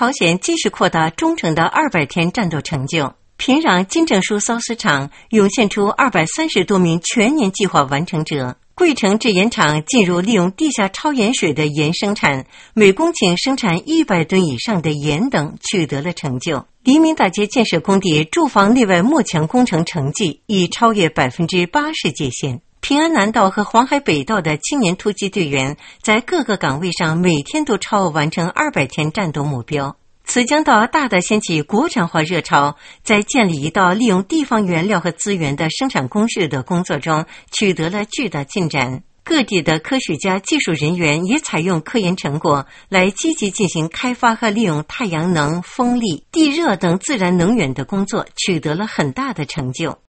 朝鲜继续扩大忠诚的200天战斗成就。平壤金正书缫丝厂涌现出230多名全年计划完成者。桂城制盐厂进入利用地下超盐水的盐生产，每公顷生产100吨以上的盐等取得了成就。黎明大街建设工地住房内外幕墙工程成绩已超越80%界限。平安南道和黄海北道的青年突击队员在各个岗位上每天都超额完成200天战斗目标。此将到大大掀起国产化热潮，在建立一道利用地方原料和资源的生产工序的工作中取得了巨大进展。各地的科学家、技术人员也采用科研成果来积极进行开发和利用太阳能、风力、地热等自然能源的工作，取得了很大的成就。